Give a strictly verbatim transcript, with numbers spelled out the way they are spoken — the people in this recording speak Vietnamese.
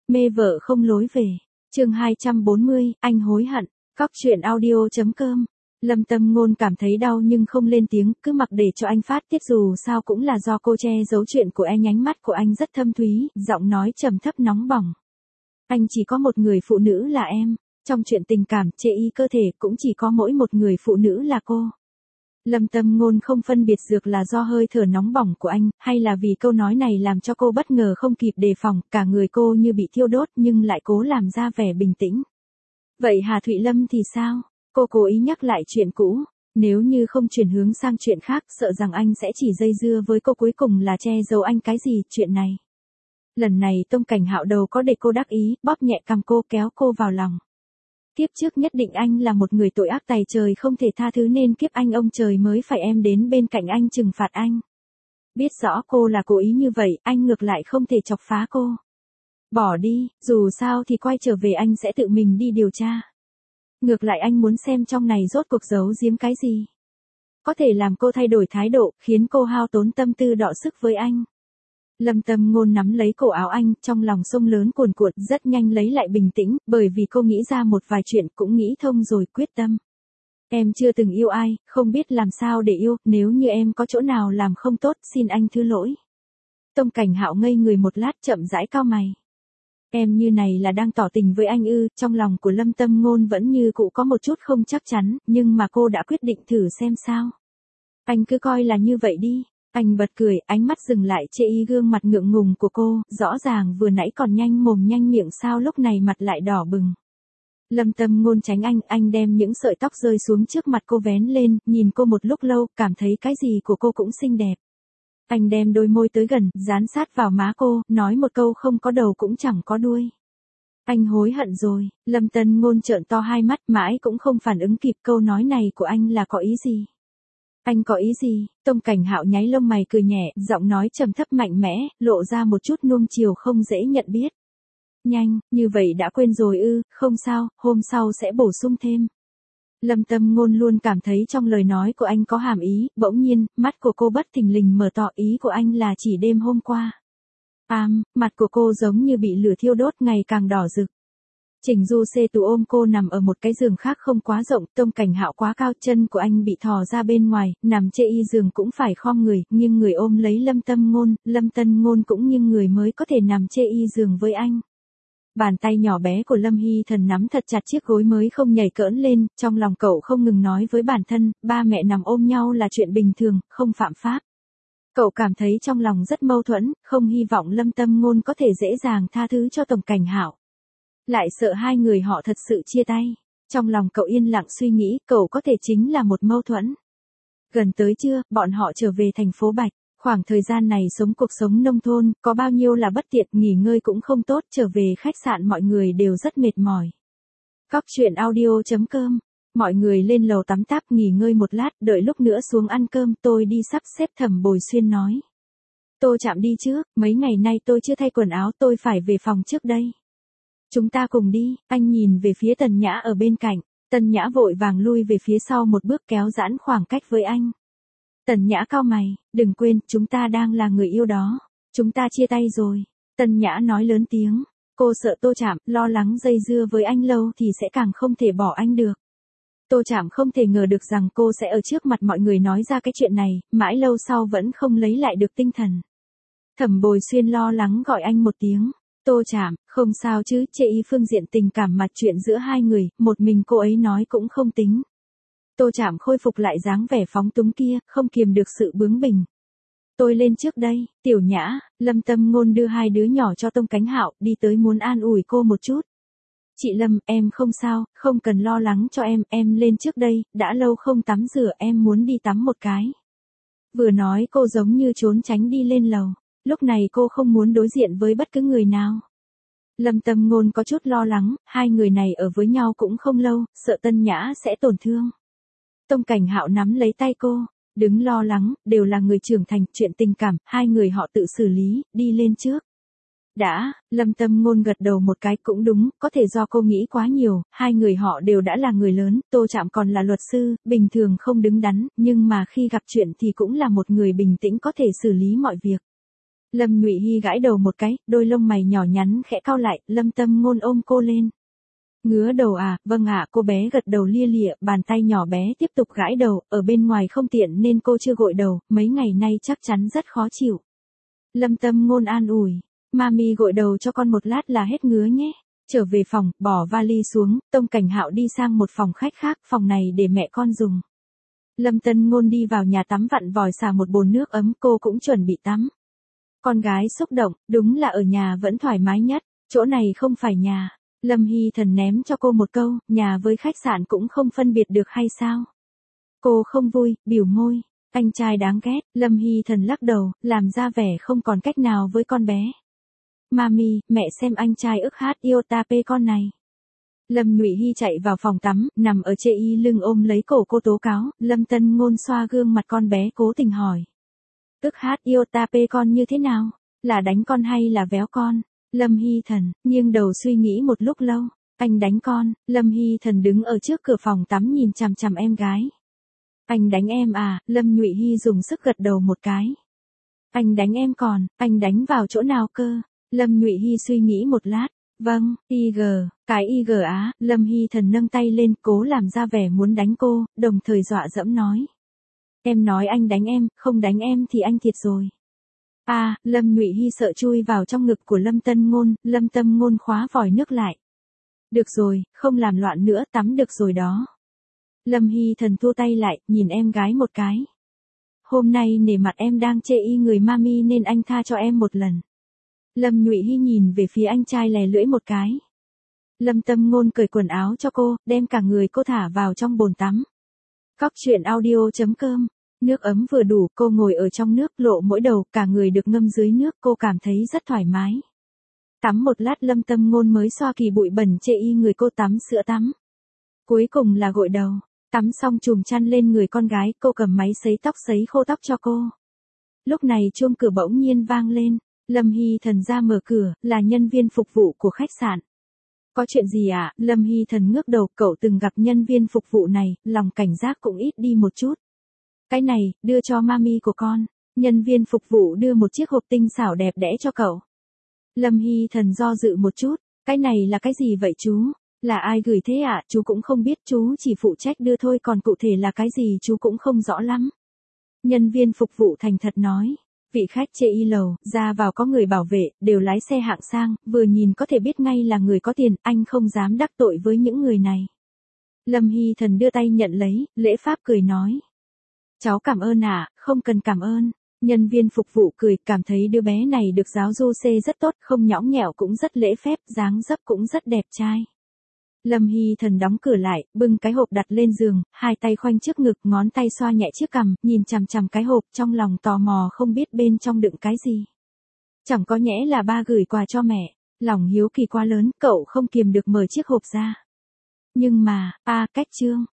Mê vợ không lối về. Chương hai trăm bốn mươi, anh hối hận. Cóc truyện audio chấm com. Lâm Tâm Ngôn cảm thấy đau nhưng không lên tiếng, cứ mặc để cho anh phát tiết, dù sao cũng là do cô che giấu chuyện của anh. Ánh mắt của anh rất thâm thúy, giọng nói trầm thấp nóng bỏng. Anh chỉ có một người phụ nữ là em, trong chuyện tình cảm, chê y cơ thể cũng chỉ có mỗi một người phụ nữ là cô. Lâm Tâm Ngôn không phân biệt được là do hơi thở nóng bỏng của anh, hay là vì câu nói này làm cho cô bất ngờ không kịp đề phòng, cả người cô như bị thiêu đốt nhưng lại cố làm ra vẻ bình tĩnh. Vậy Hà Thụy Lâm thì sao? Cô cố ý nhắc lại chuyện cũ, nếu như không chuyển hướng sang chuyện khác, sợ rằng anh sẽ chỉ dây dưa với cô, cuối cùng là che giấu anh cái gì, chuyện này. Lần này Tông Cảnh Hạo đầu có để cô đắc ý, bóp nhẹ cằm cô, kéo cô vào lòng. Kiếp trước nhất định anh là một người tội ác tày trời không thể tha thứ, nên kiếp anh ông trời mới phải em đến bên cạnh anh trừng phạt anh. Biết rõ cô là cố ý như vậy, anh ngược lại không thể chọc phá cô. Bỏ đi, dù sao thì quay trở về anh sẽ tự mình đi điều tra. Ngược lại anh muốn xem trong này rốt cuộc giấu giếm cái gì. Có thể làm cô thay đổi thái độ, khiến cô hao tốn tâm tư đọ sức với anh. Lâm Tâm Ngôn nắm lấy cổ áo anh, trong lòng sông lớn cuồn cuộn, rất nhanh lấy lại bình tĩnh, bởi vì cô nghĩ ra một vài chuyện, cũng nghĩ thông rồi, quyết tâm. Em chưa từng yêu ai, không biết làm sao để yêu, nếu như em có chỗ nào làm không tốt, xin anh thứ lỗi. Tông Cảnh Hạo ngây người một lát, chậm rãi cau mày. Em như này là đang tỏ tình với anh ư? Trong lòng của Lâm Tâm Ngôn vẫn như cũ có một chút không chắc chắn, nhưng mà cô đã quyết định thử xem sao. Anh cứ coi là như vậy đi. Anh bật cười, ánh mắt dừng lại chê y gương mặt ngượng ngùng của cô, rõ ràng vừa nãy còn nhanh mồm nhanh miệng, sao lúc này mặt lại đỏ bừng. Lâm Tâm Ngôn tránh anh, anh đem những sợi tóc rơi xuống trước mặt cô vén lên, nhìn cô một lúc lâu, cảm thấy cái gì của cô cũng xinh đẹp. Anh đem đôi môi tới gần, dán sát vào má cô, nói một câu không có đầu cũng chẳng có đuôi. Anh hối hận rồi. Lâm Tâm Ngôn trợn to hai mắt, mãi cũng không phản ứng kịp câu nói này của anh là có ý gì. Anh có ý gì? Tông Cảnh Hạo nháy lông mày cười nhẹ, giọng nói trầm thấp mạnh mẽ, lộ ra một chút nuông chiều không dễ nhận biết. Nhanh, như vậy đã quên rồi ư? Không sao, hôm sau sẽ bổ sung thêm. Lâm Tâm Ngôn luôn cảm thấy trong lời nói của anh có hàm ý, bỗng nhiên, mắt của cô bất thình lình mở to, ý của anh là chỉ đêm hôm qua. Àm, mặt của cô giống như bị lửa thiêu đốt, ngày càng đỏ rực. Trình Du Xê Tú ôm cô nằm ở một cái giường khác không quá rộng, Tông Cảnh Hạo quá cao, chân của anh bị thò ra bên ngoài, nằm chê y giường cũng phải khom người, nghiêng người ôm lấy Lâm Tâm Ngôn, Lâm Tâm Ngôn cũng nghiêng người mới có thể nằm chê y giường với anh. Bàn tay nhỏ bé của Lâm Hy Thần nắm thật chặt chiếc gối mới không nhảy cỡn lên, trong lòng cậu không ngừng nói với bản thân, ba mẹ nằm ôm nhau là chuyện bình thường, không phạm pháp. Cậu cảm thấy trong lòng rất mâu thuẫn, không hy vọng Lâm Tâm Ngôn có thể dễ dàng tha thứ cho Tông Cảnh Hạo. Lại sợ hai người họ thật sự chia tay. Trong lòng cậu yên lặng suy nghĩ, cậu có thể chính là một mâu thuẫn. Gần tới trưa, bọn họ trở về thành phố Bạch. Khoảng thời gian này sống cuộc sống nông thôn, có bao nhiêu là bất tiện, nghỉ ngơi cũng không tốt, trở về khách sạn mọi người đều rất mệt mỏi. Cóc truyện audio chấm com. Mọi người lên lầu tắm táp nghỉ ngơi một lát, đợi lúc nữa xuống ăn cơm, tôi đi sắp xếp. Thẩm Bồi Xuyên nói. Tô Trạm đi trước, mấy ngày nay tôi chưa thay quần áo, tôi phải về phòng trước đây. Chúng ta cùng đi. Anh nhìn về phía Tần Nhã ở bên cạnh. Tần Nhã vội vàng lui về phía sau một bước, kéo giãn khoảng cách với anh. Tần Nhã cau mày, đừng quên, chúng ta đang là người yêu đó. Chúng ta chia tay rồi. Tần Nhã nói lớn tiếng. Cô sợ Tô Trạm, lo lắng dây dưa với anh lâu thì sẽ càng không thể bỏ anh được. Tô Trạm không thể ngờ được rằng cô sẽ ở trước mặt mọi người nói ra cái chuyện này, mãi lâu sau vẫn không lấy lại được tinh thần. Thẩm Bồi Xuyên lo lắng gọi anh một tiếng. Tô Trạm, không sao chứ, chê y phương diện tình cảm mặt chuyện giữa hai người, một mình cô ấy nói cũng không tính. Tô Trạm khôi phục lại dáng vẻ phóng túng kia, không kiềm được sự bướng bỉnh. Tôi lên trước đây. Tiểu Nhã, Lâm Tâm Ngôn đưa hai đứa nhỏ cho Tông Cảnh Hạo, đi tới muốn an ủi cô một chút. Chị Lâm, em không sao, không cần lo lắng cho em, em lên trước đây, đã lâu không tắm rửa, em muốn đi tắm một cái. Vừa nói cô giống như trốn tránh đi lên lầu. Lúc này cô không muốn đối diện với bất cứ người nào. Lâm Tâm Ngôn có chút lo lắng, hai người này ở với nhau cũng không lâu, sợ Tân Nhã sẽ tổn thương. Tông Cảnh Hạo nắm lấy tay cô, đứng lo lắng, đều là người trưởng thành, chuyện tình cảm, hai người họ tự xử lý, đi lên trước. Đã, Lâm Tâm Ngôn gật đầu một cái, cũng đúng, có thể do cô nghĩ quá nhiều, hai người họ đều đã là người lớn, Tô Trạm còn là luật sư, bình thường không đứng đắn, nhưng mà khi gặp chuyện thì cũng là một người bình tĩnh có thể xử lý mọi việc. Lâm Nhụy Hy gãi đầu một cái, đôi lông mày nhỏ nhắn khẽ cau lại, Lâm Tâm Ngôn ôm cô lên. Ngứa đầu à, vâng ạ, cô bé gật đầu lia lịa, bàn tay nhỏ bé tiếp tục gãi đầu, ở bên ngoài không tiện nên cô chưa gội đầu, mấy ngày nay chắc chắn rất khó chịu. Lâm Tâm Ngôn an ủi, mami gội đầu cho con một lát là hết ngứa nhé. Trở về phòng, bỏ vali xuống, Tông Cảnh Hạo đi sang một phòng khách khác, phòng này để mẹ con dùng. Lâm Tân Ngôn đi vào nhà tắm vặn vòi xả một bồn nước ấm, cô cũng chuẩn bị tắm. Con gái xúc động, đúng là ở nhà vẫn thoải mái nhất, chỗ này không phải nhà. Lâm Hy Thần ném cho cô một câu, nhà với khách sạn cũng không phân biệt được hay sao? Cô không vui, biểu môi, anh trai đáng ghét, Lâm Hy Thần lắc đầu, làm ra vẻ không còn cách nào với con bé. Mami, mẹ xem anh trai ức hát yêu ta pê con này. Lâm Nhụy Hy chạy vào phòng tắm, nằm ở chê y lưng ôm lấy cổ cô tố cáo, Lâm Tân Ngôn xoa gương mặt con bé cố tình hỏi. Ức hát yêu ta pê con như thế nào? Là đánh con hay là véo con? Lâm Hy Thần, nghiêng đầu suy nghĩ một lúc lâu. Anh đánh con, Lâm Hy Thần đứng ở trước cửa phòng tắm nhìn chằm chằm em gái. Anh đánh em à, Lâm Nhụy Hy dùng sức gật đầu một cái. Anh đánh em còn, anh đánh vào chỗ nào cơ? Lâm Nhụy Hy suy nghĩ một lát. Vâng, i giê, cái i giê á, Lâm Hy Thần nâng tay lên cố làm ra vẻ muốn đánh cô, đồng thời dọa dẫm nói. Em nói anh đánh em, không đánh em thì anh thiệt rồi. À, Lâm Nhụy Hy sợ chui vào trong ngực của Lâm Tân Ngôn, Lâm Tâm Ngôn khóa vòi nước lại. Được rồi, không làm loạn nữa, tắm được rồi đó. Lâm Hy Thần thu tay lại, nhìn em gái một cái. Hôm nay nể mặt em đang chê y người mami nên anh tha cho em một lần. Lâm Nhụy Hy nhìn về phía anh trai lè lưỡi một cái. Lâm Tâm Ngôn cởi quần áo cho cô, đem cả người cô thả vào trong bồn tắm. Cóc truyện audio chấm com. Nước ấm vừa đủ, cô ngồi ở trong nước, lộ mỗi đầu, cả người được ngâm dưới nước, cô cảm thấy rất thoải mái. Tắm một lát Lâm Tâm Ngôn mới xoa kỳ bụi bẩn chê y người cô tắm sữa tắm. Cuối cùng là gội đầu, tắm xong chùm chăn lên người con gái, cô cầm máy sấy tóc sấy khô tóc cho cô. Lúc này chuông cửa bỗng nhiên vang lên, Lâm Hy Thần ra mở cửa, là nhân viên phục vụ của khách sạn. Có chuyện gì ạ? À? Lâm Hy Thần ngước đầu, cậu từng gặp nhân viên phục vụ này, lòng cảnh giác cũng ít đi một chút. Cái này, đưa cho mami của con. Nhân viên phục vụ đưa một chiếc hộp tinh xảo đẹp đẽ cho cậu. Lâm Hy Thần do dự một chút, cái này là cái gì vậy chú? Là ai gửi thế ạ? À? Chú cũng không biết, chú chỉ phụ trách đưa thôi, còn cụ thể là cái gì chú cũng không rõ lắm. Nhân viên phục vụ thành thật nói. Vị khách chê y lầu, ra vào có người bảo vệ, đều lái xe hạng sang, vừa nhìn có thể biết ngay là người có tiền, anh không dám đắc tội với những người này. Lâm Hy Thần đưa tay nhận lấy, lễ phép cười nói. Cháu cảm ơn ạ, à, không cần cảm ơn. Nhân viên phục vụ cười, cảm thấy đứa bé này được giáo du xê rất tốt, không nhõng nhẽo cũng rất lễ phép, dáng dấp cũng rất đẹp trai. Lâm Hy Thần đóng cửa lại, bưng cái hộp đặt lên giường, hai tay khoanh trước ngực, ngón tay xoa nhẹ chiếc cằm, nhìn chằm chằm cái hộp, trong lòng tò mò không biết bên trong đựng cái gì. Chẳng có nhẽ là ba gửi quà cho mẹ, lòng hiếu kỳ quá lớn, cậu không kiềm được mở chiếc hộp ra. Nhưng mà, a, cách chương,